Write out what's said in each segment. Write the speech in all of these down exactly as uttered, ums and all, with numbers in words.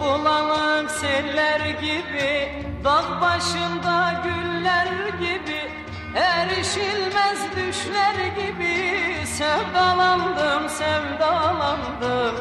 Bulanık seller gibi, dağ başında güller gibi, erişilmez düşler gibi sevdalandım, sevdalandım.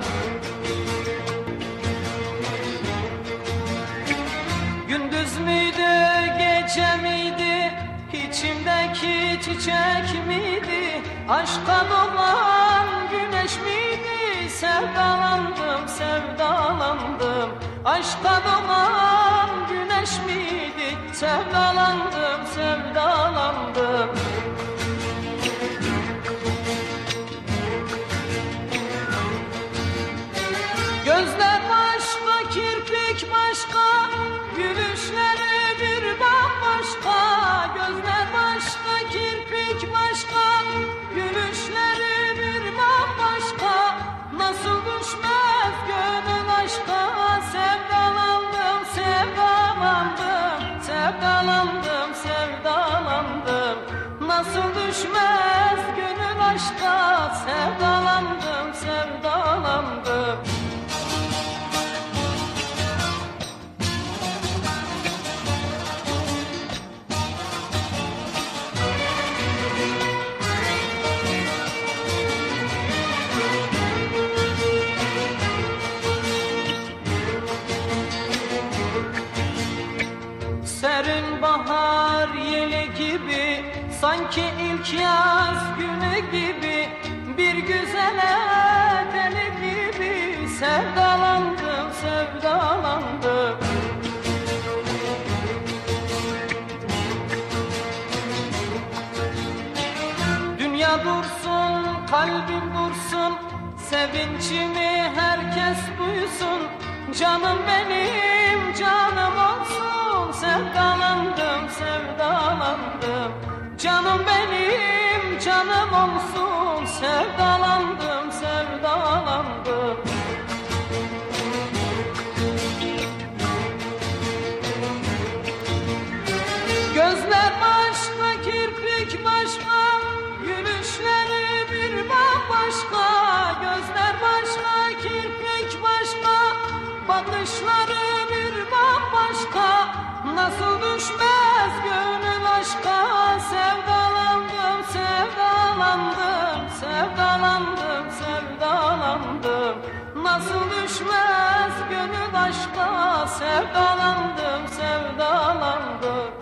Gündüz müydü, gece miydi, içimdeki çiçek miydi, aşka doğan güneş miydi, sevdalandım, sevdalandım. Aşka doğan güneş miydi, sevdalandım, sevdalandım. Gözler başka, kirpik başka, gülüşleri bir bambaşka. Gözler başka, kirpik başka, gülüşleri bir bambaşka. Nasıl düşmez gönül aşka, sevdalandım, sevdalandım, sevdalandım, sevdalandım. Nasıl düşmez gönül aşka, sevdalandım, sevdalandım. Serin bahar yeli gibi, sanki ilk yaz günü gibi, bir güzele deli gibi sevdalandım, sevdalandım. Dünya dursun, kalbim dursun, sevincimi herkes duysun. Canım benim, canım olsun, sevdalandım, sevdalandım. Canım benim, canım olsun, sevdalandım, sevdalandım. Gözler başka, kirpik başka, gülüşleri bir bambaşka. Gözler başka, kirpik başka, bakışları bir bambaşka. Nasıl düşmez gönül aşka, sevdalandım, sevdalandım, sevdalandım, sevdalandım. Nasıl düşmez gönül aşka, sevdalandım, sevdalandım.